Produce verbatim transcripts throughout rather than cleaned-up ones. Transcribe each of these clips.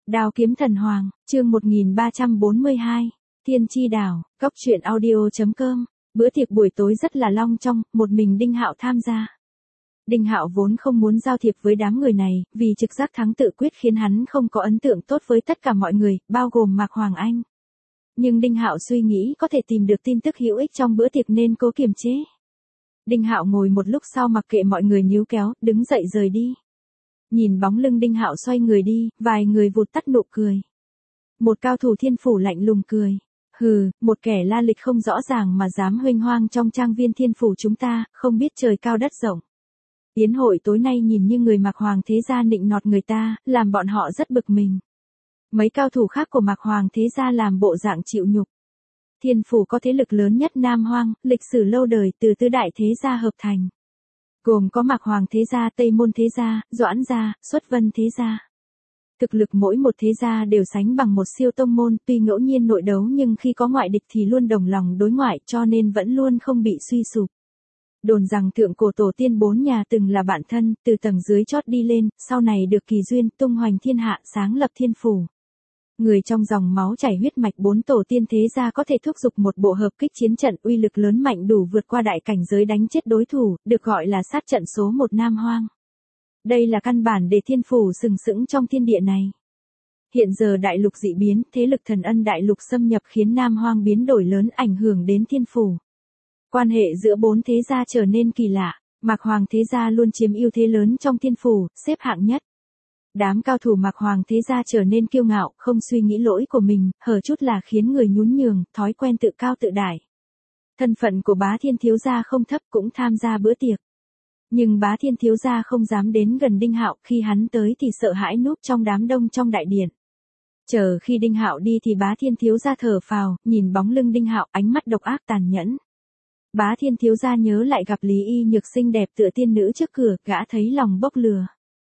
Đao kiếm thần hoàng, chương một nghìn ba trăm bốn mươi hai, Thiên Chi Đảo, cốc truyện audio chấm com. Bữa tiệc buổi tối rất là long trọng, một mình Đinh Hạo tham gia. Đinh Hạo vốn không muốn giao thiệp với đám người này, vì trực giác thắng tự quyết khiến hắn không có ấn tượng tốt với tất cả mọi người, bao gồm Mạc Hoàng Anh. Nhưng Đinh Hạo suy nghĩ có thể tìm được tin tức hữu ích trong bữa tiệc nên cố kiềm chế. Đinh Hạo ngồi một lúc sau mặc kệ mọi người níu kéo, đứng dậy rời đi. Nhìn bóng lưng Đinh Hạo xoay người đi, vài người vụt tắt nụ cười. Một cao thủ thiên phủ lạnh lùng cười. Hừ, một kẻ la lịch không rõ ràng mà dám huênh hoang trong trang viên thiên phủ chúng ta, không biết trời cao đất rộng. Yến hội tối nay nhìn như người Mạc Hoàng thế gia nịnh nọt người ta, làm bọn họ rất bực mình. Mấy cao thủ khác của Mạc Hoàng thế gia làm bộ dạng chịu nhục. Thiên phủ có thế lực lớn nhất Nam Hoang, lịch sử lâu đời từ tứ đại thế gia hợp thành. Gồm có Mạc Hoàng thế gia, Tây Môn thế gia, Doãn gia, Xuất Vân thế gia. Thực lực mỗi một thế gia đều sánh bằng một siêu tông môn, tuy ngẫu nhiên nội đấu nhưng khi có ngoại địch thì luôn đồng lòng đối ngoại cho nên vẫn luôn không bị suy sụp. Đồn rằng thượng cổ tổ tiên bốn nhà từng là bạn thân, từ tầng dưới chót đi lên, sau này được kỳ duyên tung hoành thiên hạ sáng lập thiên phủ. Người trong dòng máu chảy huyết mạch bốn tổ tiên thế gia có thể thúc giục một bộ hợp kích chiến trận uy lực lớn mạnh đủ vượt qua đại cảnh giới đánh chết đối thủ, được gọi là sát trận số một Nam Hoang. Đây là căn bản để thiên phủ sừng sững trong thiên địa này. Hiện giờ đại lục dị biến, thế lực thần ân đại lục xâm nhập khiến Nam Hoang biến đổi lớn ảnh hưởng đến thiên phủ. Quan hệ giữa bốn thế gia trở nên kỳ lạ, Mạc Hoàng thế gia luôn chiếm ưu thế lớn trong thiên phủ, xếp hạng nhất. Đám cao thủ Mạc Hoàng thế gia trở nên kiêu ngạo, không suy nghĩ lỗi của mình, hở chút là khiến người nhún nhường, thói quen tự cao tự đại. Thân phận của Bá Thiên thiếu gia không thấp cũng tham gia bữa tiệc. Nhưng Bá Thiên thiếu gia không dám đến gần Đinh Hạo, khi hắn tới thì sợ hãi núp trong đám đông trong đại điện. Chờ khi Đinh Hạo đi thì Bá Thiên thiếu gia thở phào, nhìn bóng lưng Đinh Hạo, ánh mắt độc ác tàn nhẫn. Bá Thiên thiếu gia nhớ lại gặp Lý Y Nhược xinh đẹp tựa tiên nữ trước cửa, gã thấy lòng bốc lửa.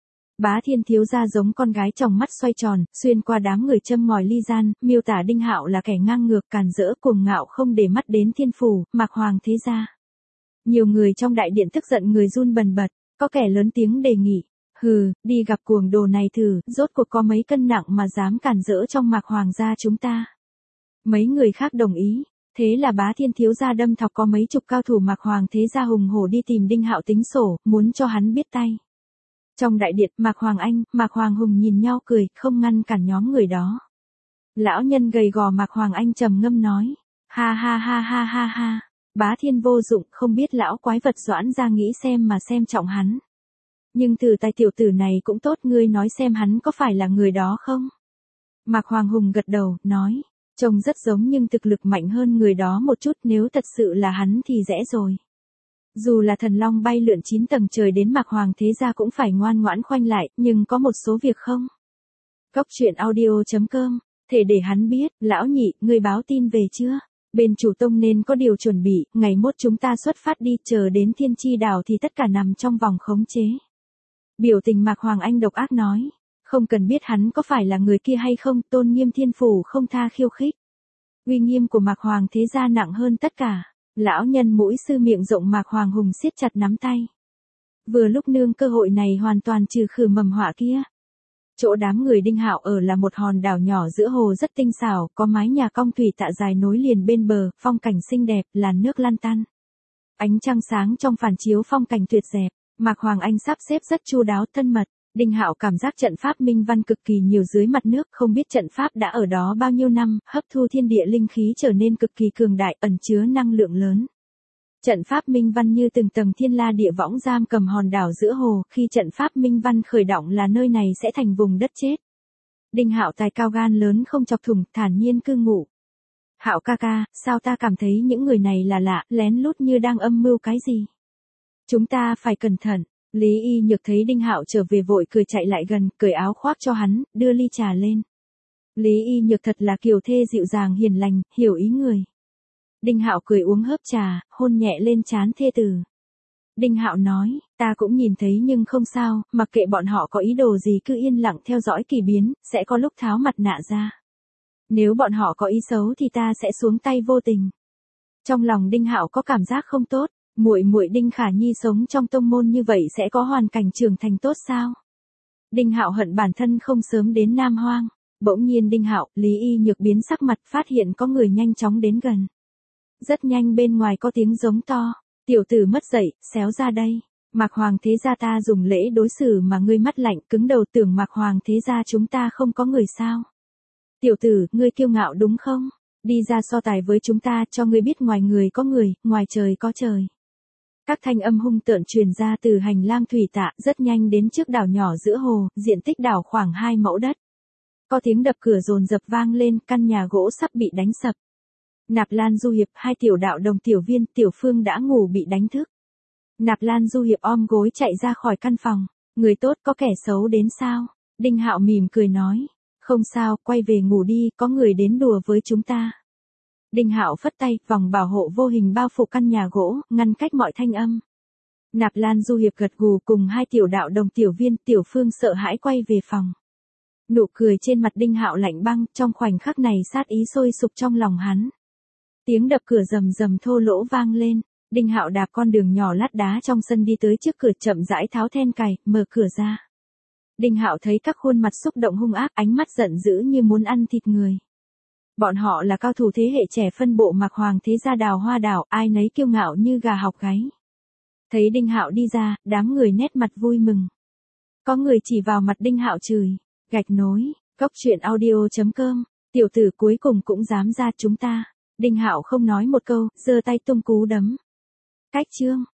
Bá Thiên thiếu gia giống con gái tròng mắt xoay tròn, xuyên qua đám người châm ngòi ly gian, miêu tả Đinh Hạo là kẻ ngang ngược càn rỡ cuồng ngạo không để mắt đến thiên phủ, Mạc Hoàng thế gia. Nhiều người trong đại điện tức giận người run bần bật, có kẻ lớn tiếng đề nghị, hừ, đi gặp cuồng đồ này thử, rốt cuộc có mấy cân nặng mà dám càn rỡ trong Mạc Hoàng gia chúng ta. Mấy người khác đồng ý, thế là Bá Thiên thiếu gia đâm thọc có mấy chục cao thủ Mạc Hoàng thế gia hùng hổ đi tìm Đinh Hạo tính sổ, muốn cho hắn biết tay. Trong đại điện, Mạc Hoàng Anh, Mạc Hoàng Hùng nhìn nhau cười, không ngăn cản nhóm người đó. Lão nhân gầy gò Mạc Hoàng Anh trầm ngâm nói, ha ha ha ha ha ha, Bá Thiên vô dụng, không biết lão quái vật Doãn ra nghĩ xem mà xem trọng hắn. Nhưng từ tay tiểu tử này cũng tốt, ngươi nói xem hắn có phải là người đó không? Mạc Hoàng Hùng gật đầu, nói, trông rất giống nhưng thực lực mạnh hơn người đó một chút, nếu thật sự là hắn thì dễ rồi. Dù là thần long bay lượn chín tầng trời đến Mạc Hoàng thế gia cũng phải ngoan ngoãn khoanh lại, nhưng có một số việc không. Cốc truyện audio chấm com, thể để hắn biết, lão nhị, ngươi báo tin về chưa? Bên chủ tông nên có điều chuẩn bị, ngày mốt chúng ta xuất phát đi, chờ đến Thiên Chi Đảo thì tất cả nằm trong vòng khống chế. Biểu tình Mạc Hoàng Anh độc ác nói, không cần biết hắn có phải là người kia hay không, tôn nghiêm thiên phủ không tha khiêu khích. Uy nghiêm của Mạc Hoàng thế gia nặng hơn tất cả. Lão nhân mũi sư miệng rộng Mạc Hoàng Hùng siết chặt nắm tay. Vừa lúc nương cơ hội này hoàn toàn trừ khử mầm họa kia. Chỗ đám người Đinh Hạo ở là một hòn đảo nhỏ giữa hồ rất tinh xảo, có mái nhà cong thủy tạ dài nối liền bên bờ, phong cảnh xinh đẹp, làn nước lăn tăn. Ánh trăng sáng trong phản chiếu phong cảnh tuyệt đẹp, Mạc Hoàng Anh sắp xếp rất chu đáo thân mật. Đinh Hạo cảm giác trận pháp minh văn cực kỳ nhiều dưới mặt nước, không biết trận pháp đã ở đó bao nhiêu năm, hấp thu thiên địa linh khí trở nên cực kỳ cường đại, ẩn chứa năng lượng lớn. Trận pháp minh văn như từng tầng thiên la địa võng giam cầm hòn đảo giữa hồ, khi trận pháp minh văn khởi động là nơi này sẽ thành vùng đất chết. Đinh Hạo tài cao gan lớn không chọc thủng, thản nhiên cư ngụ. Hạo ca ca, sao ta cảm thấy những người này là lạ, lén lút như đang âm mưu cái gì? Chúng ta phải cẩn thận. Lý Y Nhược thấy Đinh Hạo trở về vội cười chạy lại gần, cởi áo khoác cho hắn, đưa ly trà lên. Lý Y Nhược thật là kiều thê dịu dàng hiền lành, hiểu ý người. Đinh Hạo cười uống hớp trà, hôn nhẹ lên trán thê tử. Đinh Hạo nói, ta cũng nhìn thấy nhưng không sao, mặc kệ bọn họ có ý đồ gì cứ yên lặng theo dõi kỳ biến, sẽ có lúc tháo mặt nạ ra. Nếu bọn họ có ý xấu thì ta sẽ xuống tay vô tình. Trong lòng Đinh Hạo có cảm giác không tốt. Muội muội Đinh Khả Nhi sống trong tông môn như vậy sẽ có hoàn cảnh trưởng thành tốt sao? Đinh Hạo hận bản thân không sớm đến Nam Hoang. Bỗng nhiên Đinh Hạo, Lý Y Nhược biến sắc mặt, phát hiện có người nhanh chóng đến gần. Rất nhanh bên ngoài có tiếng giống to, tiểu tử mất dạy, xéo ra đây. Mạc Hoàng thế gia ta dùng lễ đối xử mà ngươi mắt lạnh cứng đầu, tưởng Mạc Hoàng thế gia chúng ta không có người sao. Tiểu tử, ngươi kiêu ngạo đúng không? Đi ra so tài với chúng ta, cho ngươi biết ngoài người có người, ngoài trời có trời. Các thanh âm hung tợn truyền ra từ hành lang thủy tạ, rất nhanh đến trước đảo nhỏ giữa hồ, diện tích đảo khoảng hai mẫu đất. Có tiếng đập cửa dồn dập vang lên, căn nhà gỗ sắp bị đánh sập. Nạp Lan Du Hiệp, hai tiểu đạo đồng Tiểu Viên, Tiểu Phương đã ngủ bị đánh thức. Nạp Lan Du Hiệp ôm gối chạy ra khỏi căn phòng. Người tốt có kẻ xấu đến sao? Đinh Hạo mỉm cười nói. Không sao, quay về ngủ đi, có người đến đùa với chúng ta. Đinh Hạo phất tay, vòng bảo hộ vô hình bao phủ căn nhà gỗ, ngăn cách mọi thanh âm. Nạp Lan Du Hiệp gật gù cùng hai tiểu đạo đồng Tiểu Viên, Tiểu Phương sợ hãi quay về phòng. Nụ cười trên mặt Đinh Hạo lạnh băng, trong khoảnh khắc này sát ý sôi sục trong lòng hắn. Tiếng đập cửa rầm rầm thô lỗ vang lên, Đinh Hạo đạp con đường nhỏ lát đá trong sân đi tới trước cửa, chậm rãi tháo then cài, mở cửa ra. Đinh Hạo thấy các khuôn mặt xúc động hung ác, ánh mắt giận dữ như muốn ăn thịt người. Bọn họ là cao thủ thế hệ trẻ phân bộ Mạc Hoàng thế gia Đào Hoa đảo, ai nấy kiêu ngạo như gà học gáy. Thấy Đinh Hạo đi ra, đám người nét mặt vui mừng. Có người chỉ vào mặt Đinh Hạo chửi, gạch nối, cốc truyện audio chấm com, tiểu tử cuối cùng cũng dám ra chúng ta. Đinh Hạo không nói một câu, giơ tay tung cú đấm. Cách chương